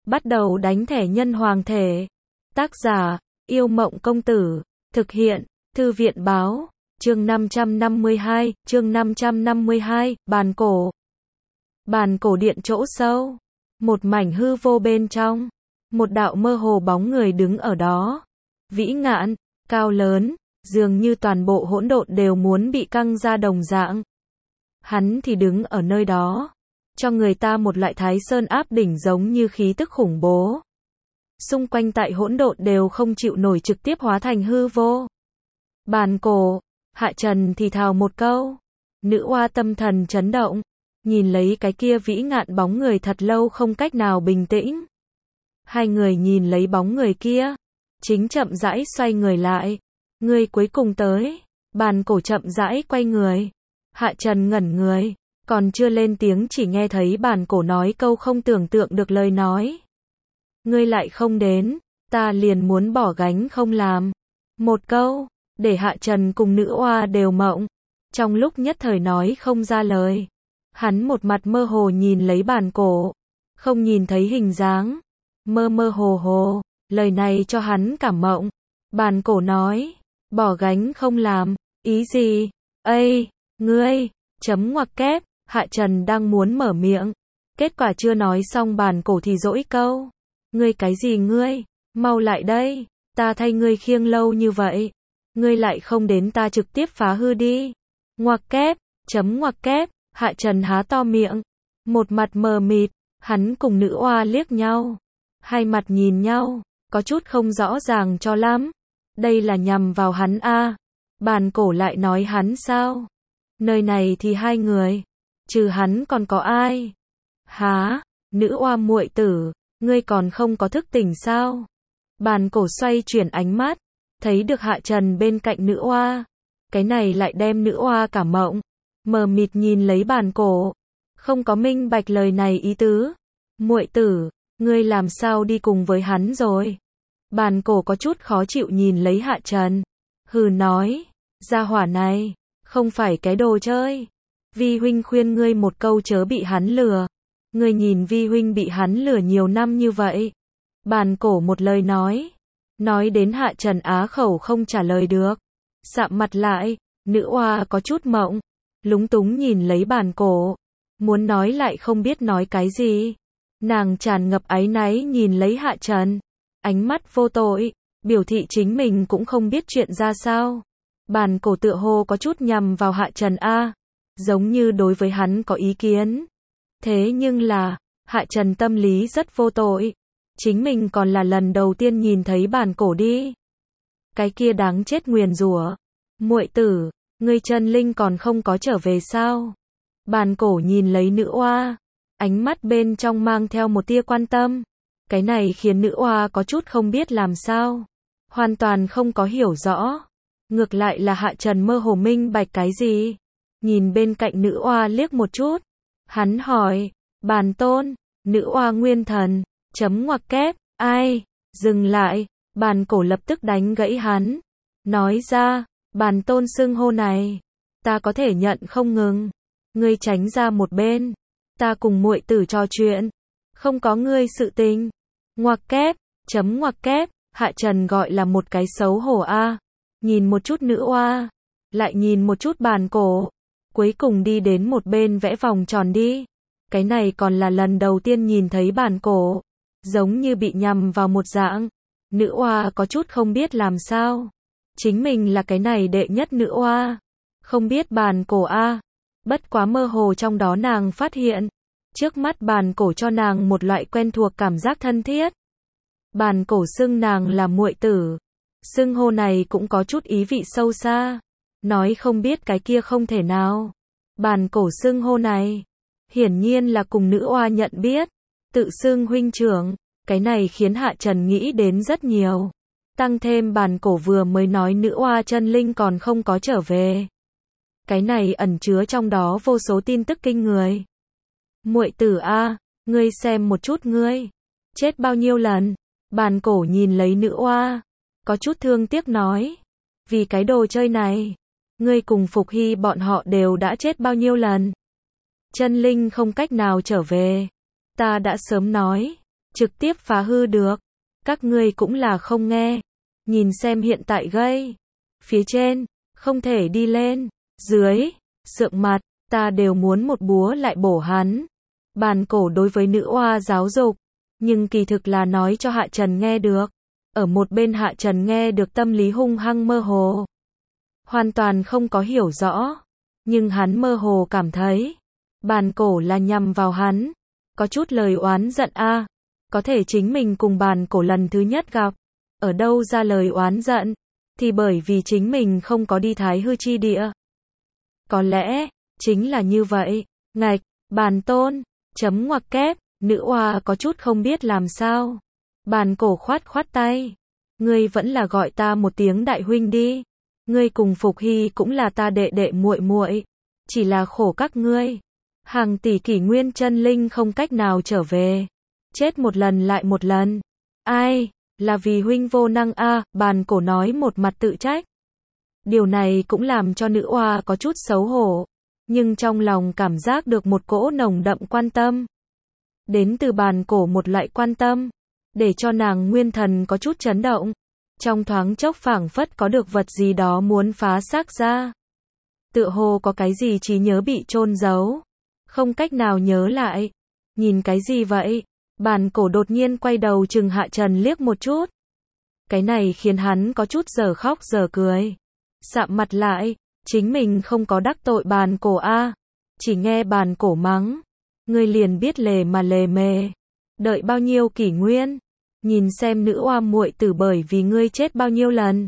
Bắt đầu đánh thẻ nhân hoàng thể. Tác giả, Yêu Mộng Công Tử. Thực hiện, Thư viện Báo. Chương 552, bàn cổ. Bàn cổ điện chỗ sâu. Một mảnh hư vô bên trong. Một đạo mơ hồ bóng người đứng ở đó. Vĩ ngạn, cao lớn, dường như toàn bộ hỗn độn đều muốn bị căng ra đồng dạng. Hắn thì đứng ở nơi đó, cho người ta một loại Thái Sơn áp đỉnh giống như khí tức khủng bố. Xung quanh tại hỗn độn đều không chịu nổi trực tiếp hóa thành hư vô. Bàn cổ, Hạ Trần thì thào một câu. Nữ oa tâm thần chấn động, nhìn lấy cái kia vĩ ngạn bóng người thật lâu không cách nào bình tĩnh. Hai người nhìn lấy bóng người kia, chính chậm rãi xoay người lại. Người cuối cùng tới. Bàn cổ chậm rãi quay người. Hạ Trần ngẩn người, còn chưa lên tiếng chỉ nghe thấy bàn cổ nói câu không tưởng tượng được lời nói. Ngươi lại không đến, ta liền muốn bỏ gánh không làm. Một câu, để Hạ Trần cùng nữ oa đều mộng. Trong lúc nhất thời nói không ra lời. Hắn một mặt mơ hồ nhìn lấy bàn cổ, không nhìn thấy hình dáng. Mơ mơ hồ hồ, lời này cho hắn cảm mộng. Bàn cổ nói, bỏ gánh không làm, ý gì? Ây, ngươi, chấm ngoặc kép, Hạ Trần đang muốn mở miệng. Kết quả chưa nói xong bàn cổ thì dỗi câu. Ngươi cái gì ngươi? Mau lại đây, ta thay ngươi khiêng lâu như vậy. Ngươi lại không đến ta trực tiếp phá hư đi. Ngoặc kép, chấm ngoặc kép, Hạ Trần há to miệng. Một mặt mờ mịt, hắn cùng nữ oa liếc nhau. Hai mặt nhìn nhau, có chút không rõ ràng cho lắm. Đây là nhằm vào hắn a. Bàn cổ lại nói hắn sao? Nơi này thì hai người, trừ hắn còn có ai? Hả? Nữ oa muội tử, ngươi còn không có thức tỉnh sao? Bàn cổ xoay chuyển ánh mắt, thấy được Hạ Trần bên cạnh nữ oa. Cái này lại đem nữ oa cảm mộng, mờ mịt nhìn lấy bàn cổ, không có minh bạch lời này ý tứ. Muội tử, ngươi làm sao đi cùng với hắn rồi? Bàn cổ có chút khó chịu nhìn lấy Hạ Trần, hừ nói, gia hỏa này, không phải cái đồ chơi. Vi huynh khuyên ngươi một câu chớ bị hắn lừa. Ngươi nhìn vi huynh bị hắn lừa nhiều năm như vậy. Bàn cổ một lời nói đến Hạ Trần á khẩu không trả lời được. Sạm mặt lại, nữ oa có chút mộng, lúng túng nhìn lấy bàn cổ, muốn nói lại không biết nói cái gì. Nàng tràn ngập áy náy nhìn lấy Hạ Trần, ánh mắt vô tội, biểu thị chính mình cũng không biết chuyện ra sao. Bàn cổ tựa hồ có chút nhằm vào Hạ Trần a, giống như đối với hắn có ý kiến. Thế nhưng là, Hạ Trần tâm lý rất vô tội. Chính mình còn là lần đầu tiên nhìn thấy bàn cổ đi. Cái kia đáng chết nguyền rủa. Muội tử, ngươi chân linh còn không có trở về sao? Bàn cổ nhìn lấy nữ oa, ánh mắt bên trong mang theo một tia quan tâm. Cái này khiến nữ oa có chút không biết làm sao, hoàn toàn không có hiểu rõ. Ngược lại là Hạ Trần mơ hồ minh bạch cái gì. Nhìn bên cạnh nữ oa liếc một chút. Hắn hỏi, bàn tôn, nữ oa nguyên thần, chấm ngoặc kép, ai? Dừng lại, bàn cổ lập tức đánh gãy hắn. Nói ra, bàn tôn xưng hô này, ta có thể nhận không ngừng. Ngươi tránh ra một bên, ta cùng muội tử trò chuyện, không có ngươi sự tình. Ngoặc kép, chấm ngoặc kép, Hạ Trần gọi là một cái xấu hổ a. Nhìn một chút nữ oa, lại nhìn một chút bàn cổ, cuối cùng đi đến một bên vẽ vòng tròn đi. Cái này còn là lần đầu tiên nhìn thấy bàn cổ, giống như bị nhầm vào một dạng. Nữ oa có chút không biết làm sao. Chính mình là cái này đệ nhất nữ oa, không biết bàn cổ a. Bất quá mơ hồ trong đó nàng phát hiện, trước mắt bàn cổ cho nàng một loại quen thuộc cảm giác thân thiết. Bàn cổ xưng nàng là muội tử. Xưng hô này cũng có chút ý vị sâu xa. Nói không biết cái kia không thể nào. Bàn cổ xưng hô này, hiển nhiên là cùng nữ oa nhận biết. Tự xưng huynh trưởng, cái này khiến Hạ Trần nghĩ đến rất nhiều. Tăng thêm bàn cổ vừa mới nói nữ oa chân linh còn không có trở về. Cái này ẩn chứa trong đó vô số tin tức kinh người. Muội tử a, ngươi xem một chút ngươi, chết bao nhiêu lần? Bàn cổ nhìn lấy nữ oa, có chút thương tiếc nói, vì cái đồ chơi này, ngươi cùng Phục Hy bọn họ đều đã chết bao nhiêu lần? Chân linh không cách nào trở về. Ta đã sớm nói, trực tiếp phá hư được. Các ngươi cũng là không nghe. Nhìn xem hiện tại gây. Phía trên, không thể đi lên. Dưới, sượng mặt, ta đều muốn một búa lại bổ hắn. Bàn cổ đối với nữ oa giáo dục, nhưng kỳ thực là nói cho Hạ Trần nghe được. Ở một bên Hạ Trần nghe được tâm lý hung hăng mơ hồ. Hoàn toàn không có hiểu rõ. Nhưng hắn mơ hồ cảm thấy. Bàn cổ là nhằm vào hắn. Có chút lời oán giận a. Có thể chính mình cùng bàn cổ lần thứ nhất gặp. Ở đâu ra lời oán giận. Thì bởi vì chính mình không có đi Thái Hư chi địa. Có lẽ, chính là như vậy. Ngạch, bàn tôn, chấm ngoặc kép, nữ oa có chút không biết làm sao. Bàn cổ khoát khoát tay. Ngươi vẫn là gọi ta một tiếng đại huynh đi. Ngươi cùng Phục Hy cũng là ta đệ đệ muội muội. Chỉ là khổ các ngươi. Hàng tỷ kỷ nguyên chân linh không cách nào trở về. Chết một lần lại một lần. Ai, là vì huynh vô năng a, bàn cổ nói một mặt tự trách. Điều này cũng làm cho nữ oa có chút xấu hổ. Nhưng trong lòng cảm giác được một cỗ nồng đậm quan tâm. Đến từ bàn cổ một loại quan tâm. Để cho nàng nguyên thần có chút chấn động. Trong thoáng chốc phảng phất có được vật gì đó muốn phá xác ra. Tựa hồ có cái gì trí nhớ bị chôn giấu. Không cách nào nhớ lại. Nhìn cái gì vậy? Bàn cổ đột nhiên quay đầu chừng Hạ Trần liếc một chút. Cái này khiến hắn có chút giờ khóc giờ cười. Sạm mặt lại, chính mình không có đắc tội bàn cổ a. Chỉ nghe bàn cổ mắng. Ngươi liền biết lề mà lề mề. Đợi bao nhiêu kỷ nguyên. Nhìn xem nữ oa muội tử bởi vì ngươi chết bao nhiêu lần.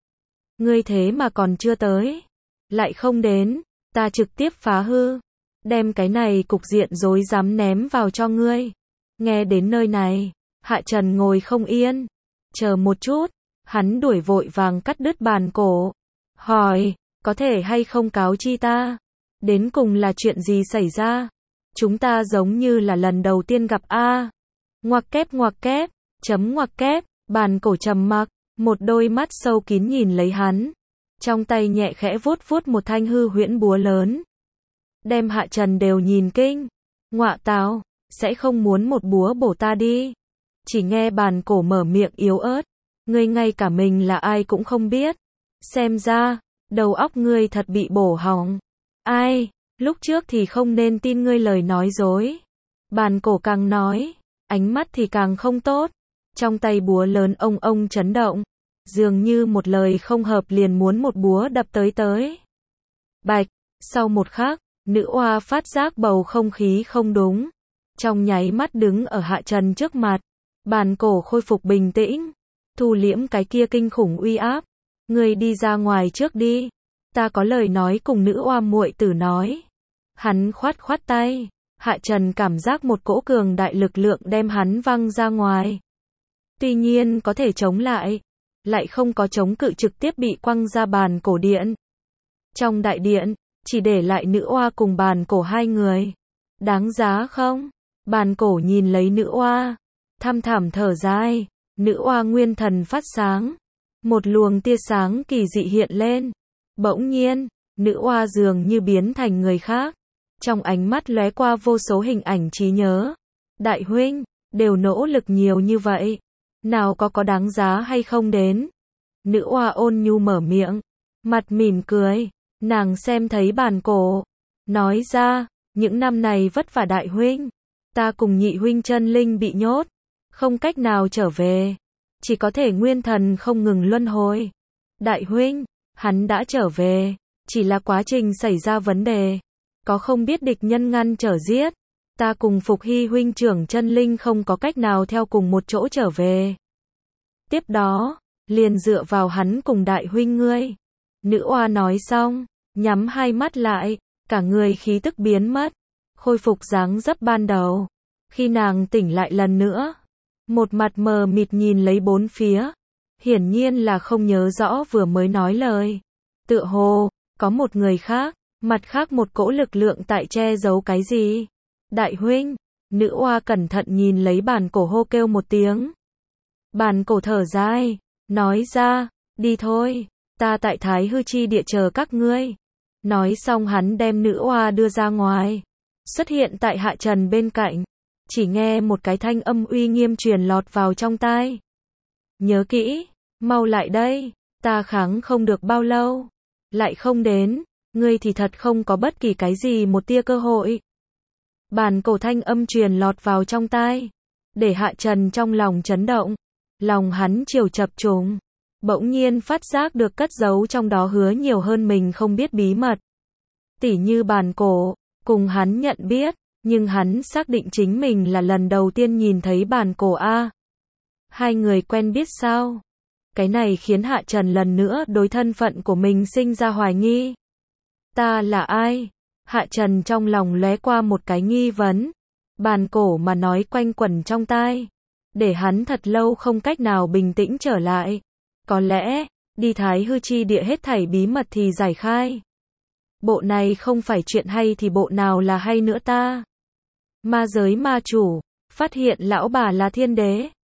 Ngươi thế mà còn chưa tới. Lại không đến, ta trực tiếp phá hư. Đem cái này cục diện rối rắm ném vào cho ngươi. Nghe đến nơi này, Hạ Trần ngồi không yên. Chờ một chút, hắn đuổi vội vàng cắt đứt bàn cổ. Hỏi, có thể hay không cáo chi ta? Đến cùng là chuyện gì xảy ra? Chúng ta giống như là lần đầu tiên gặp a. Ngoặc kép, chấm ngoặc kép, bàn cổ trầm mặc, một đôi mắt sâu kín nhìn lấy hắn. Trong tay nhẹ khẽ vuốt vuốt một thanh hư huyễn búa lớn. Đem Hạ Trần đều nhìn kinh. Ngọa tào, sẽ không muốn một búa bổ ta đi. Chỉ nghe bàn cổ mở miệng yếu ớt. Ngươi ngay cả mình là ai cũng không biết. Xem ra, đầu óc ngươi thật bị bổ hỏng. Ai, lúc trước thì không nên tin ngươi lời nói dối. Bàn cổ càng nói, ánh mắt thì càng không tốt. Trong tay búa lớn ông chấn động. Dường như một lời không hợp liền muốn một búa đập tới. Bạch, sau một khắc, nữ oa phát giác bầu không khí không đúng. Trong nháy mắt đứng ở Hạ Trần trước mặt. Bàn cổ khôi phục bình tĩnh. Thu liễm cái kia kinh khủng uy áp. Ngươi đi ra ngoài trước đi. Ta có lời nói cùng nữ oa muội tử nói. Hắn khoát khoát tay. Hạ Trần cảm giác một cỗ cường đại lực lượng đem hắn văng ra ngoài. Tuy nhiên có thể chống lại. Lại không có chống cự, trực tiếp bị quăng ra bàn cổ điện. Trong đại điện, chỉ để lại nữ oa cùng bàn cổ hai người. Đáng giá không? Bàn cổ nhìn lấy nữ oa. Thăm thẳm thở dài. Nữ oa nguyên thần phát sáng. Một luồng tia sáng kỳ dị hiện lên. Bỗng nhiên, nữ oa dường như biến thành người khác. Trong ánh mắt lóe qua vô số hình ảnh trí nhớ. Đại huynh, đều nỗ lực nhiều như vậy. Nào có đáng giá hay không đến? Nữ oa ôn nhu mở miệng. Mặt mỉm cười. Nàng xem thấy bàn cổ. Nói ra, những năm này vất vả đại huynh. Ta cùng nhị huynh chân linh bị nhốt. Không cách nào trở về. Chỉ có thể nguyên thần không ngừng luân hồi. Đại huynh, hắn đã trở về. Chỉ là quá trình xảy ra vấn đề. Có không biết địch nhân ngăn trở giết. Ta cùng Phục Hy huynh trưởng chân linh không có cách nào theo cùng một chỗ trở về. Tiếp đó, liền dựa vào hắn cùng đại huynh ngươi. Nữ oa nói xong, nhắm hai mắt lại, cả người khí tức biến mất. Khôi phục dáng dấp ban đầu. Khi nàng tỉnh lại lần nữa. Một mặt mờ mịt nhìn lấy bốn phía. Hiển nhiên là không nhớ rõ vừa mới nói lời. Tựa hồ, có một người khác. Mặt khác một cỗ lực lượng tại che giấu cái gì? Đại huynh, nữ oa cẩn thận nhìn lấy bàn cổ hô kêu một tiếng. Bàn cổ thở dài, nói ra, đi thôi, ta tại Thái Hư chi địa chờ các ngươi. Nói xong hắn đem nữ oa đưa ra ngoài. Xuất hiện tại Hạ Trần bên cạnh. chỉ nghe một cái thanh âm uy nghiêm truyền lọt vào trong tai. Nhớ kỹ, mau lại đây, ta kháng không được bao lâu. Lại không đến, ngươi thì thật không có bất kỳ cái gì một tia cơ hội. Bản cổ thanh âm truyền lọt vào trong tai, để Hạ Trần trong lòng chấn động. Lòng hắn chiều chập trùng, bỗng nhiên phát giác được cất giấu trong đó hứa nhiều hơn mình không biết bí mật. Tỉ như bản cổ, cùng hắn nhận biết, nhưng hắn xác định chính mình là lần đầu tiên nhìn thấy bản cổ a. Hai người quen biết sao? Cái này khiến Hạ Trần lần nữa đối thân phận của mình sinh ra hoài nghi. Ta là ai? Hạ Trần trong lòng lóe qua một cái nghi vấn. Bản cổ mà nói quanh quẩn trong tai, để hắn thật lâu không cách nào bình tĩnh trở lại. Có lẽ, đi Thái Hư Chi Địa hết thảy bí mật thì giải khai. Bộ này không phải chuyện hay thì bộ nào là hay nữa ta? Ma giới ma chủ, phát hiện lão bà là thiên đế.